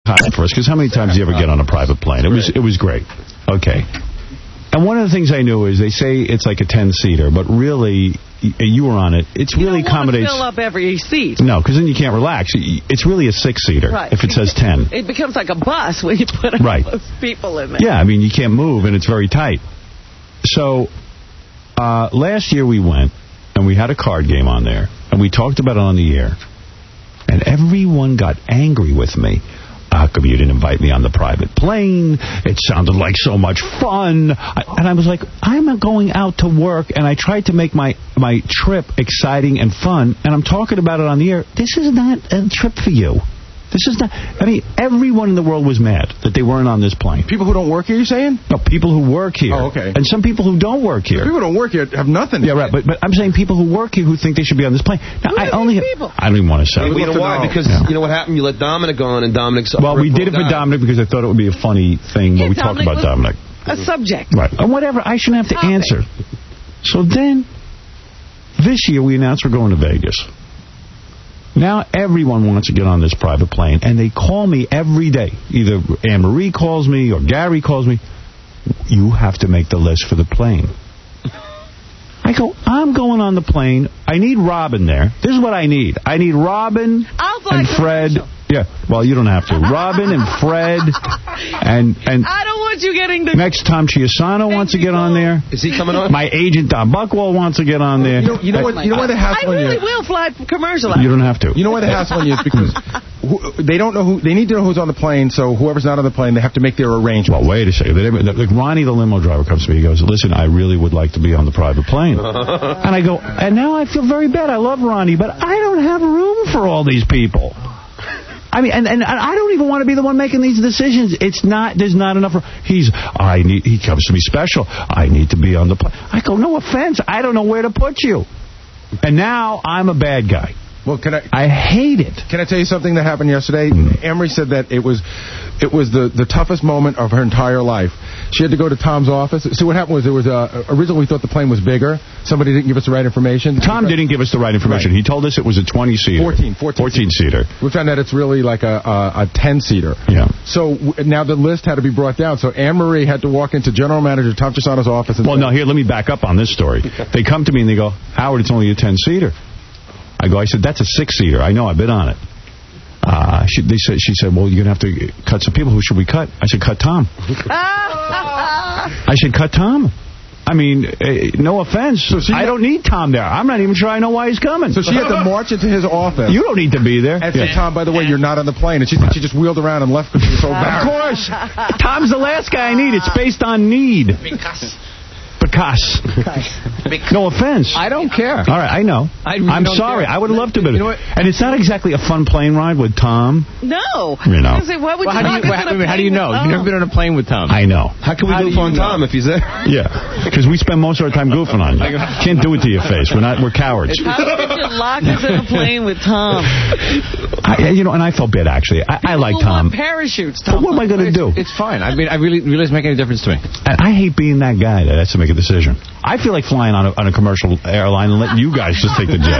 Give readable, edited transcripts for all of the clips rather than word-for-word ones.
first, because how many times do you ever get on a private plane? It was great. Okay. And one of the things I knew is they say it's like a 10-seater, but really, you were on it. It's really accommodates. You don't want to fill up every seat. No, because then you can't relax. It's really a 6-seater if it says 10. It becomes like a bus when you put all those people in there. Yeah, I mean, you can't move, and it's very tight. So, last year we went, and we had a card game on there, and we talked about it on the air. And everyone got angry with me. How come you didn't invite me on the private plane? It sounded like so much fun. And I was like, I'm going out to work, and I tried to make my trip exciting and fun, and I'm talking about it on the air. This is not a trip for you. This is not... I mean, everyone in the world was mad that they weren't on this plane. People who don't work here, you're saying? No, people who work here. Oh, okay. And some people who don't work here. People who don't work here have nothing. Yeah, right. But I'm saying people who work here who think they should be on this plane. Now, I don't even want to say. You know why? Because you know what happened? You let Dominic on, and Dominic's... Well, we did it for Dominic because I thought it would be a funny thing where we talked about Dominic. A subject. Right. Or whatever. I shouldn't have to answer. So then, this year we announced we're going to Vegas. Now everyone wants to get on this private plane, and they call me every day. Either Anne-Marie calls me or Gary calls me. You have to make the list for the plane. I go, I'm going on the plane. I need Robin there. This is what I need. I need Robin and Fred. Yeah, well, you don't have to. Robin and Fred and I don't want you getting the... Next, Tom Chiasano wants to get on there. Is he coming on? My agent, Don Buckwell, wants to get on there. You know what the hassle on you? I really will fly commercial. You don't have to. You know why the hassle on you is because they don't know who... They need to know who's on the plane, so whoever's not on the plane, they have to make their arrangements. Well, wait a second. Like Ronnie, the limo driver, comes to me. He goes, listen, I really would like to be on the private plane. And I go, and now I feel very bad. I love Ronnie, but I don't have room for all these people. I mean, and I don't even want to be the one making these decisions. There's not enough. He comes to me special. I need to be on the plane. I go, no offense. I don't know where to put you. And now I'm a bad guy. Well, I hate it. Can I tell you something that happened yesterday? Emery said that it was the toughest moment of her entire life. She had to go to Tom's office. See, what happened was originally we thought the plane was bigger. Somebody didn't give us the right information. Tom didn't give us the right information. Right. He told us it was a 20-seater. 14-seater. We found out it's really like a 10-seater. Yeah. So now the list had to be brought down. So Anne-Marie had to walk into General Manager Tom Chiasano's office. And here, let me back up on this story. They come to me and they go, Howard, it's only a 10-seater. I said, that's a 6-seater. I know, I've been on it. She said, well, you're going to have to cut some people. Who should we cut? I said, cut Tom. I said, cut Tom. I mean, no offense. So I don't need Tom there. I'm not even sure I know why he's coming. So she had to march into his office. You don't need to be there. And say, Tom, by the way, you're not on the plane. And she just wheeled around and left because she was so embarrassed. Of course. Tom's the last guy I need. It's based on need. Because. No offense. I don't care. All right, I know. I'm sorry. I would love to be. You know what? And it's not exactly a fun plane ride with Tom. No. You know. How do you know? You've never been on a plane with Tom. I know. How can we goof on Tom if he's there? Yeah, because we spend most of our time goofing on you. Can't do it to your face. We're cowards. How did you lock us in a plane with Tom? And I felt bad, actually. I like Tom. Parachutes, But Tom. what am I going to do? It's fine. I mean, I really doesn't make any difference to me. I hate being that guy that has to make a decision. I feel like flying on a commercial airline and letting you guys just take the jet.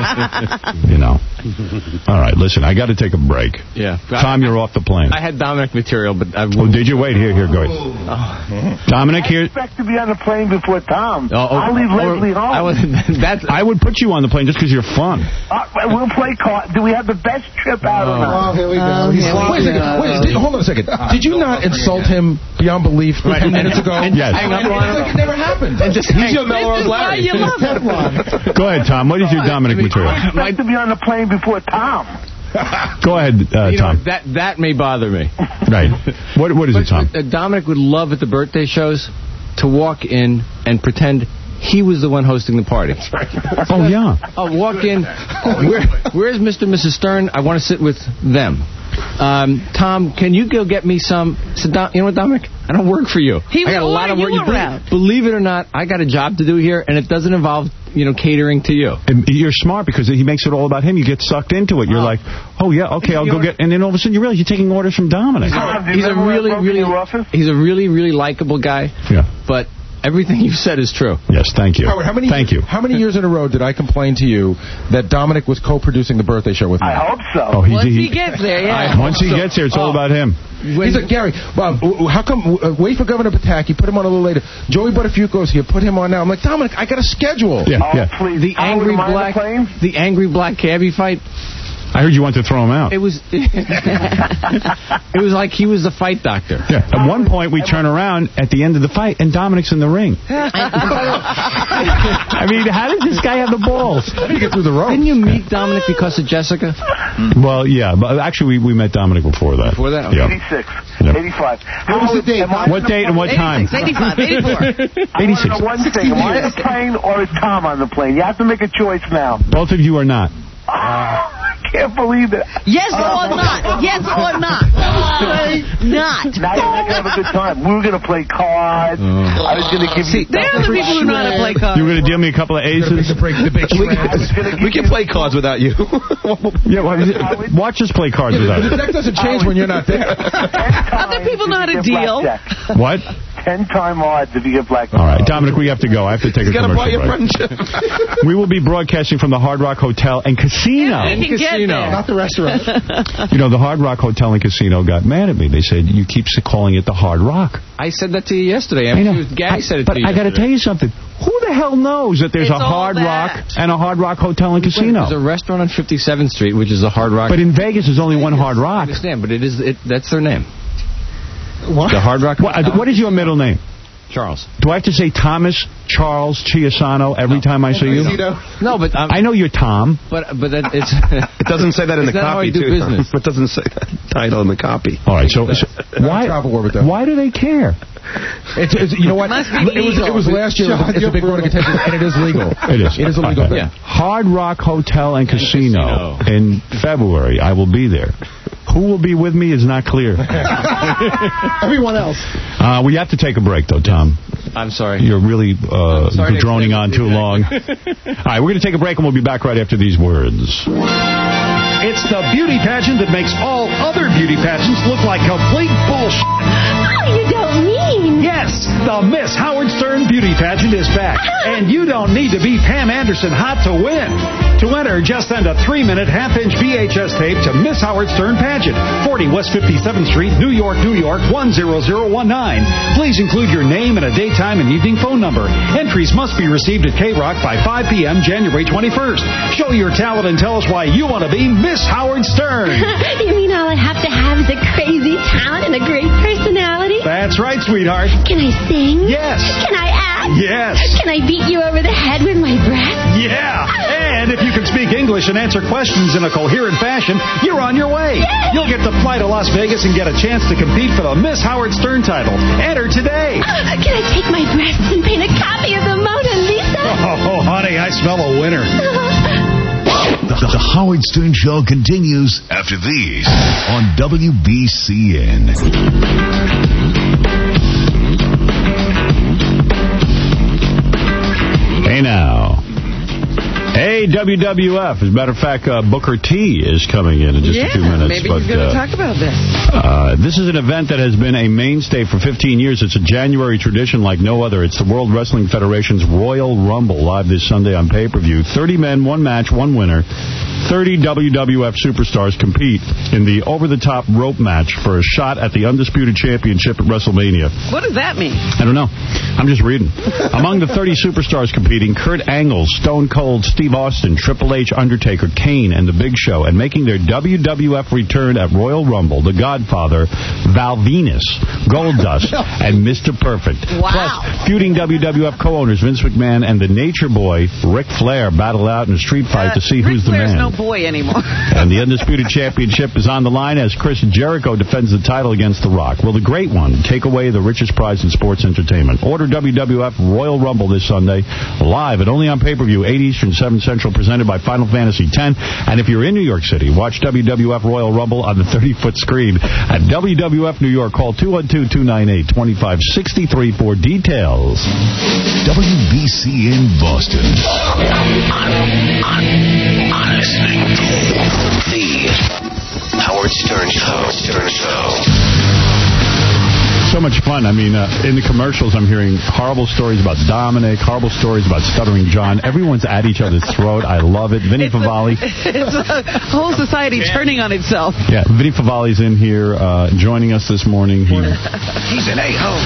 All right, listen, I got to take a break. Yeah. Tom, you're off the plane. I had Dominic material, but did you? Wait, here, go ahead. Dominic, here. I expect to be on the plane before Tom. I'll leave Leslie home. I would put you on the plane just because you're fun. We'll play cards. Do we have the best trip out or not? Oh, here we go. Hold on a second. Did you not insult him beyond belief 2 minutes ago? Yes. It never happened. And just he's your Melrose Larry. Go ahead, Tom. What is your Dominic material? I expect to be on the plane before Tom. Go ahead, Tom. That may bother me. Right. What is it, Tom? Dominic would love at the birthday shows to walk in and pretend he was the one hosting the party. Oh, yeah. I'll walk in. Where's Mr. and Mrs. Stern? I want to sit with them. Tom, can you go get me some... You know what, Dominic? I don't work for you. I got a lot of work. Believe it or not, I got a job to do here, and it doesn't involve, catering to you. And you're smart because he makes it all about him. You get sucked into it. You're like, oh, yeah, okay, I'll go get... And then all of a sudden you realize you're taking orders from Dominic. He's a really, really likable guy. Yeah. But Everything you said is true. Yes, thank you. Howard, Thank you. How many years in a row did I complain to you that Dominic was co-producing the birthday show with me? I hope so. Oh, Once he gets there, yeah. Once he gets here, it's all about him. He's like, Gary, how come, wait for Governor Pataki, put him on a little later. Joey Buttafuoco's here, put him on now. I'm like, Dominic, I got a schedule. Yeah. Please. The angry black cabbie fight. I heard you wanted to throw him out. It was it was like he was the fight doctor. Yeah. At one point, we turn around at the end of the fight, and Dominic's in the ring. I mean, how did this guy have the balls? How did he get through the ropes? Didn't you meet Dominic because of Jessica? Well, yeah, but actually, we met Dominic before that. Before that? Yeah. 86, Yeah. 85. What was the date? What date and what time? 85, 84. 86. I want to know one thing. Am I on the plane or is Tom on the plane? You have to make a choice now. Both of you are not. I can't believe it. Yes or not? Yes or not? Not. Now you're going to have a good time. We were going to play cards. I was going to give you... There are the people who know how to play cards. You were going to deal me a couple of aces? We can play cards without you. Yeah, watch us play cards without The it. deck doesn't change when you're not there. Other people know how to deal. What? 10-time odds if you get blackjack. All right, Dominic, we have to go. I have to take a Gotta buy commercial your break. friendship. We will be broadcasting from the Hard Rock Hotel and Casino. Yeah, we can get there. Not the restaurant. You know, the Hard Rock Hotel and Casino got mad at me. They said, you keep calling it the Hard Rock. I said that to you yesterday. I know. Gary said it but to you I got to yesterday. tell you something. Who the hell knows that there's It's a all Hard Rock that. and a Hard Rock Hotel and Casino? There's a restaurant on 57th Street, which is a Hard Rock. But in Vegas, there's only one Hard I Rock. understand, but that's their name. What? The Hard Rock. What is your middle name? Charles. Do I have to say Thomas Charles Chiasano every time I see you? No, but I know you're Tom. But that it's. It doesn't say that in the It's not how copy, I do too. business. It doesn't say that title in the copy. All right, so why? Travel war with them. Why do they care? It's you know what? Must be It was last year. It's a big one of contention, and it is legal. It is. It is a legal thing. Yeah. Hard Rock Hotel and Casino in February. I will be there. Who will be with me is not clear. Everyone else. We have to take a break, though, Tom. I'm sorry. You're really sorry to droning on extend too it. long. All right, we're going to take a break, and we'll be back right after these words. It's the beauty pageant that makes all other beauty pageants look like complete bullshit. Oh, you don't mean? Yes, the Miss Howard Stern beauty pageant is back. And you don't need to be Pam Anderson hot to win. To enter, just send a 3-minute half-inch VHS tape to Miss Howard Stern Pageant, 40 West 57th Street, New York, New York, 10019. Please include your name and a daytime and evening phone number. Entries must be received at K-Rock by 5 p.m. January 21st. Show your talent and tell us why you want to be Miss Howard Stern. You mean all I have to have is a crazy talent and a great personality? That's right, sweetheart. Can I sing? Yes. Can I act? Yes. Can I beat you over the head with my breath? Yeah. And if you can speak English and answer questions in a coherent fashion, you're on your way. Yay. You'll get to fly to Las Vegas and get a chance to compete for the Miss Howard Stern title. Enter today. Can I take my breasts and paint a copy of the Mona Lisa? Oh, honey, I smell a winner. The Howard Stern Show continues after these on WBCN. Hey, now. Hey, WWF. As a matter of fact, Booker T is coming in just a few minutes. Maybe he's going to talk about this. This is an event that has been a mainstay for 15 years. It's a January tradition like no other. It's the World Wrestling Federation's Royal Rumble, live this Sunday on pay-per-view. 30 men, one match, one winner. 30 WWF superstars compete in the over-the-top rope match for a shot at the Undisputed Championship at WrestleMania. What does that mean? I don't know. I'm just reading. Among the 30 superstars competing, Kurt Angle, Stone Cold, Steve Austin, Triple H, Undertaker, Kane, and The Big Show. And making their WWF return at Royal Rumble, The Godfather, Val Venus, Goldust, and Mr. Perfect. Wow. Plus, feuding WWF co-owners Vince McMahon and the Nature Boy, Ric Flair, battle out in a street fight to see who's the Ric Flair's man. no boy anymore. And the Undisputed Championship is on the line as Chris Jericho defends the title against The Rock. Will the Great One take away the richest prize in sports entertainment? Order WWF Royal Rumble this Sunday, live and only on pay-per-view, 8 Eastern, 7 Central, presented by Final Fantasy X. And if you're in New York City, watch WWF Royal Rumble on the 30-foot screen at WWF New York. Call 212-298-2563 for details. WBCN Boston. Honestly. The Howard Stern Show. so much fun. I mean, in the commercials, I'm hearing horrible stories about Dominic, horrible stories about Stuttering John. Everyone's at each other's throat. I love it. Vinny Favale. It's a whole society turning on itself. Yeah, Vinny Favale's in here joining us this morning. He's an a-hole.